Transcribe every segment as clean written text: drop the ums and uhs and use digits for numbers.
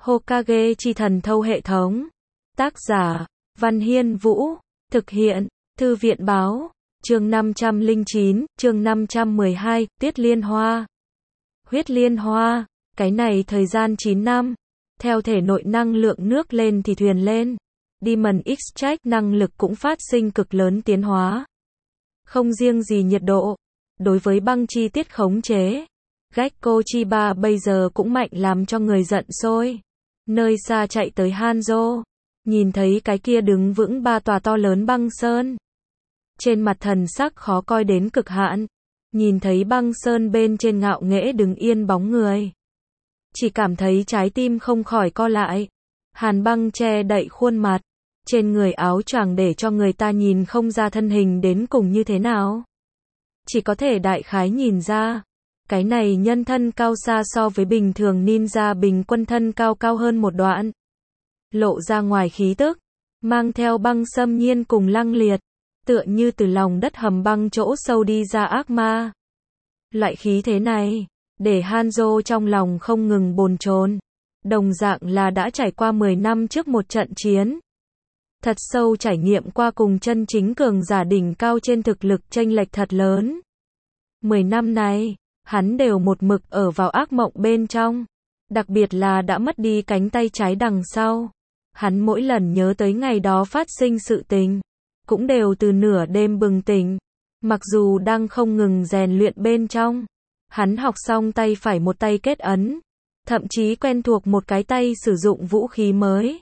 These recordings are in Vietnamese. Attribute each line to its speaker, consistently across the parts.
Speaker 1: Hokage chi thần thâu hệ thống. Tác giả, Văn Hiên Vũ. Thực hiện, Thư viện báo. Chương 509, chương 512, Tiết Liên Hoa. Huyết Liên Hoa. Cái này thời gian 9 năm. Theo thể nội năng lượng nước lên thì thuyền lên. Demon Extract năng lực cũng phát sinh cực lớn tiến hóa. Không riêng gì nhiệt độ. Đối với băng chi tiết khống chế. Gekko Chiba bây giờ cũng mạnh làm cho người giận sôi. Nơi xa chạy tới Hanzo. Nhìn thấy cái kia đứng vững ba tòa to lớn băng sơn. Trên mặt thần sắc khó coi đến cực hạn. Nhìn thấy băng sơn bên trên ngạo nghễ đứng yên bóng người. Chỉ cảm thấy trái tim không khỏi co lại. Hàn băng che đậy khuôn mặt. Trên người áo choàng để cho người ta nhìn không ra thân hình đến cùng như thế nào. Chỉ có thể đại khái nhìn ra. Cái này nhân thân cao xa so với bình thường ninja bình quân thân cao hơn một đoạn. Lộ ra ngoài khí tức. Mang theo băng xâm nhiên cùng lăng liệt. Tựa như từ lòng đất hầm băng chỗ sâu đi ra ác ma. Loại khí thế này. Để Hanzo trong lòng không ngừng bồn chồn. Đồng dạng là đã trải qua 10 năm trước một trận chiến. Thật sâu trải nghiệm qua cùng chân chính cường giả đỉnh cao trên thực lực chênh lệch thật lớn. 10 năm này, hắn đều một mực ở vào ác mộng bên trong. Đặc biệt là đã mất đi cánh tay trái đằng sau. Hắn mỗi lần nhớ tới ngày đó phát sinh sự tình. Cũng đều từ nửa đêm bừng tỉnh. Mặc dù đang không ngừng rèn luyện bên trong. Hắn học xong tay phải một tay kết ấn. Thậm chí quen thuộc một cái tay sử dụng vũ khí mới.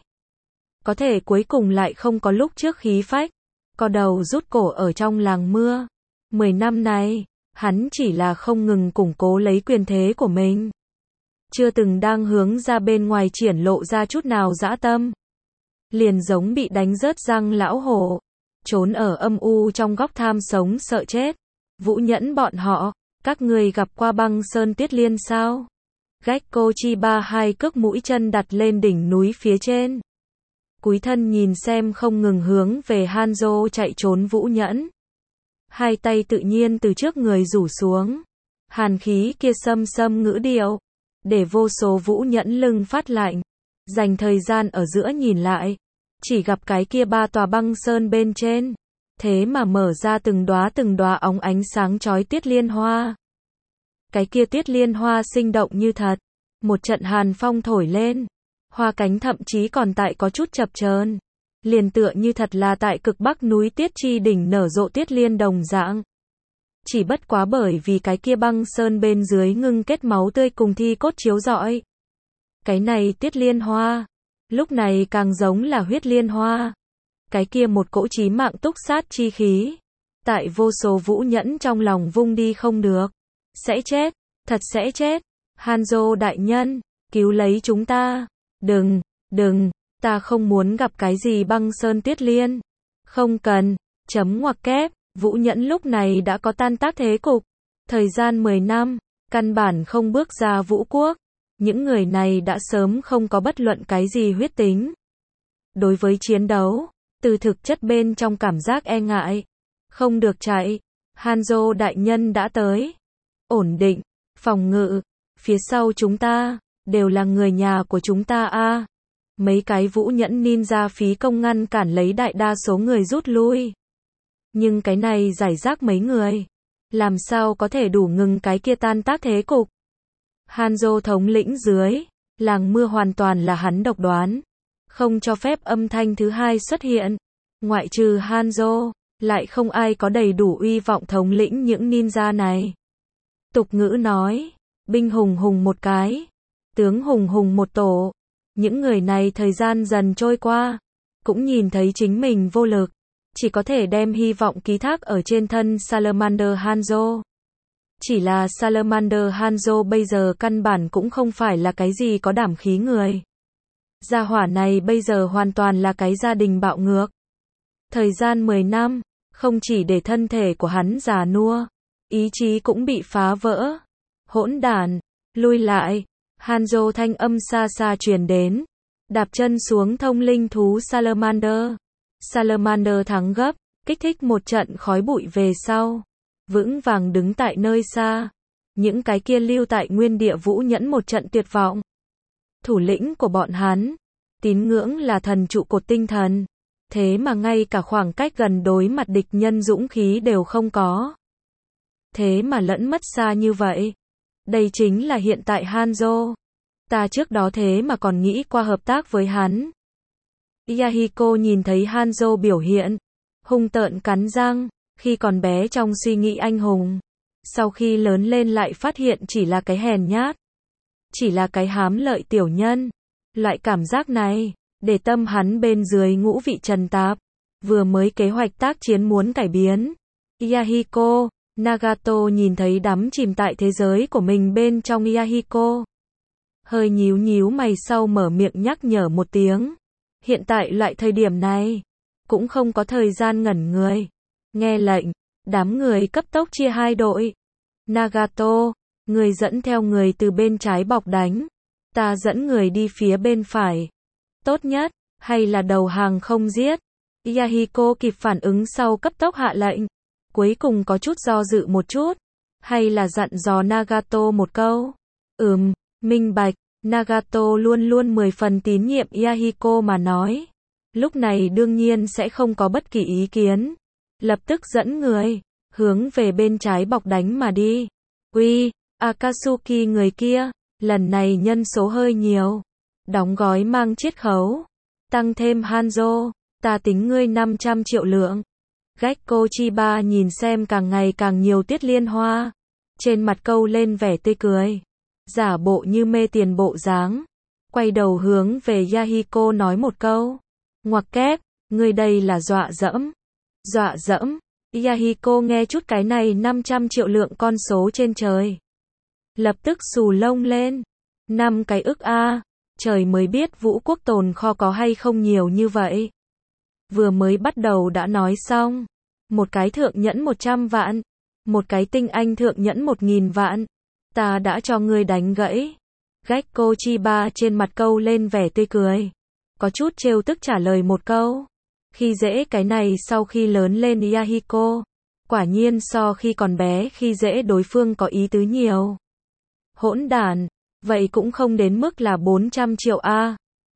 Speaker 1: Có thể cuối cùng lại không có lúc trước khí phách. Co đầu rút cổ ở trong làng mưa. 10 năm này, hắn chỉ là không ngừng củng cố lấy quyền thế của mình. Chưa từng đang hướng ra bên ngoài triển lộ ra chút nào dã tâm. Liền giống bị đánh rớt răng lão hổ. Trốn ở âm u trong góc tham sống sợ chết. Vũ Nhẫn bọn họ, các người gặp qua băng sơn Tiết Liên sao? Gekko Chiba hai cước mũi chân đặt lên đỉnh núi phía trên. Cúi thân nhìn xem không ngừng hướng về Hanzo chạy trốn Vũ Nhẫn. Hai tay tự nhiên từ trước người rủ xuống. Hàn khí kia xâm xâm ngữ điệu. Để vô số Vũ Nhẫn lưng phát lạnh. Dành thời gian ở giữa nhìn lại. Chỉ gặp cái kia ba tòa băng sơn bên trên. Thế mà mở ra từng đóa óng ánh sáng chói Tiết Liên Hoa. Cái kia Tiết Liên Hoa sinh động như thật. Một trận hàn phong thổi lên. Hoa cánh thậm chí còn tại có chút chập chờn. Liền tựa như thật là tại cực bắc núi Tiết Chi đỉnh nở rộ Tiết Liên đồng dạng. Chỉ bất quá bởi vì cái kia băng sơn bên dưới ngưng kết máu tươi cùng thi cốt chiếu rọi. Cái này Tiết Liên Hoa. Lúc này càng giống là huyết liên hoa. Cái kia một cỗ chí mạng túc sát chi khí. Tại vô số Vũ Nhẫn trong lòng vung đi không được. Sẽ chết, thật sẽ chết. Hanzo đại nhân, cứu lấy chúng ta. Đừng, ta không muốn gặp cái gì băng sơn Tiết Liên. Không cần, chấm ngoặc kép, Vũ Nhẫn lúc này đã có tan tác thế cục. Thời gian 10 năm, căn bản không bước ra Vũ Quốc. Những người này đã sớm không có bất luận cái gì huyết tính. Đối với chiến đấu, từ thực chất bên trong cảm giác e ngại. Không được chạy, Hanzo đại nhân đã tới. Ổn định, phòng ngự, phía sau chúng ta, đều là người nhà của chúng ta a. Mấy cái Vũ Nhẫn ninja phí công ngăn cản lấy đại đa số người rút lui. Nhưng cái này giải rác mấy người. Làm sao có thể đủ ngừng cái kia tan tác thế cục. Hanzo thống lĩnh dưới. Làng mưa hoàn toàn là hắn độc đoán. Không cho phép âm thanh thứ hai xuất hiện. Ngoại trừ Hanzo, lại không ai có đầy đủ uy vọng thống lĩnh những ninja này. Tục ngữ nói, binh hùng hùng một cái, tướng hùng hùng một tổ. Những người này thời gian dần trôi qua, cũng nhìn thấy chính mình vô lực, chỉ có thể đem hy vọng ký thác ở trên thân Salamander Hanzo. Chỉ là Salamander Hanzo bây giờ căn bản cũng không phải là cái gì có đảm khí người. Gia hỏa này bây giờ hoàn toàn là cái gia đình bạo ngược. Thời gian 10 năm, không chỉ để thân thể của hắn già nua, ý chí cũng bị phá vỡ. Hỗn đản, lui lại. Hanzo thanh âm xa xa truyền đến. Đạp chân xuống thông linh thú Salamander. Salamander thắng gấp, kích thích một trận khói bụi về sau. Vững vàng đứng tại nơi xa. Những cái kia lưu tại nguyên địa Vũ Nhẫn một trận tuyệt vọng. thủ lĩnh của bọn hắn. Tín ngưỡng là thần trụ cột tinh thần. Thế mà ngay cả khoảng cách gần đối mặt địch nhân dũng khí đều không có. Thế mà lẫn mất xa như vậy. Đây chính là hiện tại Hanzo. Ta trước đó thế mà còn nghĩ qua hợp tác với hắn. Yahiko nhìn thấy Hanzo biểu hiện, hung tợn cắn răng, khi còn bé trong suy nghĩ anh hùng. Sau khi lớn lên lại phát hiện chỉ là cái hèn nhát. Chỉ là cái hám lợi tiểu nhân. Loại cảm giác này, để tâm hắn bên dưới ngũ vị trần tạp. Vừa mới kế hoạch tác chiến muốn cải biến. Yahiko, Nagato nhìn thấy đắm chìm tại thế giới của mình bên trong Yahiko. Hơi nhíu nhíu mày sau mở miệng nhắc nhở một tiếng. Hiện tại loại thời điểm này, cũng không có thời gian ngẩn người. Nghe lệnh, đám người cấp tốc chia hai đội. Nagato, người dẫn theo người từ bên trái bọc đánh. Ta dẫn người đi phía bên phải. Tốt nhất, hay là đầu hàng không giết. Yahiko kịp phản ứng sau cấp tốc hạ lệnh. Cuối cùng có chút do dự một chút. Hay là dặn dò Nagato một câu. Minh bạch. Nagato luôn luôn 10 phần tín nhiệm Yahiko mà nói. Lúc này đương nhiên sẽ không có bất kỳ ý kiến. Lập tức dẫn người, hướng về bên trái bọc đánh mà đi. Uy, Akatsuki người kia, lần này nhân số hơi nhiều. Đóng gói mang chiết khấu. Tăng thêm Hanzo, ta tính ngươi 500 triệu lượng. Gekko Chiba nhìn xem càng ngày càng nhiều Tiết Liên Hoa. Trên mặt câu lên vẻ tươi cười. Giả bộ như mê tiền bộ dáng. Quay đầu hướng về Yahiko nói một câu. Ngoặc kép, ngươi đây là dọa dẫm. Dọa dẫm. Yahiko nghe chút cái này 500 triệu lượng con số trên trời. Lập tức xù lông lên. 5 cái ức a. Trời mới biết Vũ Quốc tồn kho có hay không nhiều như vậy. Vừa mới bắt đầu đã nói xong. Một cái thượng nhẫn 100 vạn. Một cái tinh anh thượng nhẫn 1000 vạn. Ta đã cho ngươi đánh gãy. Gekko Chiba trên mặt câu lên vẻ tươi cười. Có chút trêu tức trả lời một câu. Khi dễ cái này sau khi lớn lên Yahiko. Quả nhiên so khi còn bé khi dễ đối phương có ý tứ nhiều. Hỗn đản. Vậy cũng không đến mức là 400 triệu a.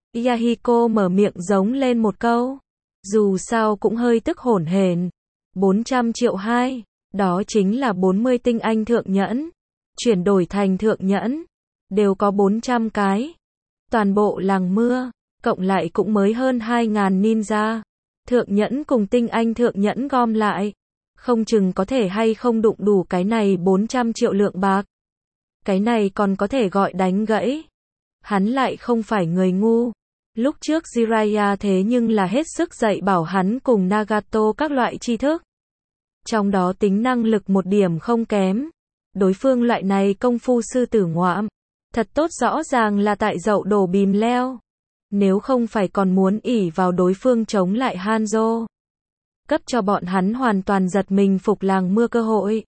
Speaker 1: Yahiko mở miệng giống lên một câu. Dù sao cũng hơi tức hổn hển. 400 triệu 2. Đó chính là 40 tinh anh thượng nhẫn. Chuyển đổi thành thượng nhẫn. Đều có 400 cái. Toàn bộ làng mưa. Cộng lại cũng mới hơn 2.000 ninja. Thượng nhẫn cùng tinh anh thượng nhẫn gom lại. Không chừng có thể hay không đụng đủ cái này 400 triệu lượng bạc. Cái này còn có thể gọi đánh gãy. Hắn lại không phải người ngu. Lúc trước Jiraiya thế nhưng là hết sức dạy bảo hắn cùng Nagato các loại tri thức. Trong đó tính năng lực một điểm không kém. Đối phương loại này công phu sư tử ngoạm. Thật tốt rõ ràng là tại dậu đổ bìm leo. Nếu không phải còn muốn ỷ vào đối phương chống lại Hanzo. Cấp cho bọn hắn hoàn toàn giật mình phục làng mưa cơ hội.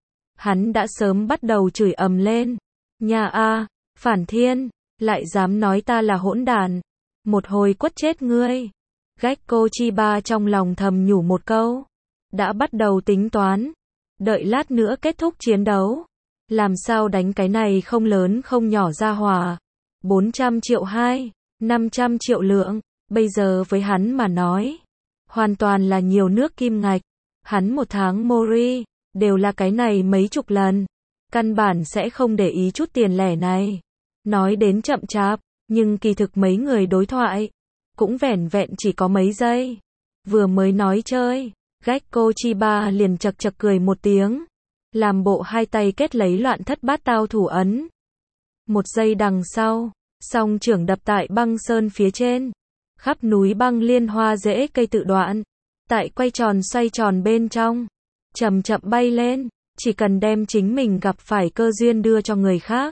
Speaker 1: Hắn đã sớm bắt đầu chửi ầm lên. Nhà a, phản thiên, lại dám nói ta là hỗn đản. Một hồi quất chết ngươi. Gekko Chiba trong lòng thầm nhủ một câu. Đã bắt đầu tính toán. Đợi lát nữa kết thúc chiến đấu. Làm sao đánh cái này không lớn không nhỏ ra hòa. 400 triệu 2, 500 triệu lượng. Bây giờ với hắn mà nói. Hoàn toàn là nhiều nước kim ngạch. Hắn một tháng Mori. Đều là cái này mấy chục lần. Căn bản sẽ không để ý chút tiền lẻ này. Nói đến chậm chạp. Nhưng kỳ thực mấy người đối thoại. Cũng vẻn vẹn chỉ có mấy giây. Vừa mới nói chơi. Gekko Chiba liền chật chật cười một tiếng. Làm bộ hai tay kết lấy loạn thất bát tao thủ ấn. Một giây đằng sau. Song trưởng đập tại băng sơn phía trên. Khắp núi băng liên hoa rễ cây tự đoạn. Tại quay tròn xoay tròn bên trong. Chậm chậm bay lên. Chỉ cần đem chính mình gặp phải cơ duyên đưa cho người khác.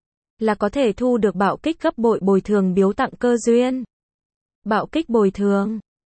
Speaker 1: Là có thể thu được bạo kích gấp bội bồi thường biếu tặng cơ duyên. Bạo kích bồi thường.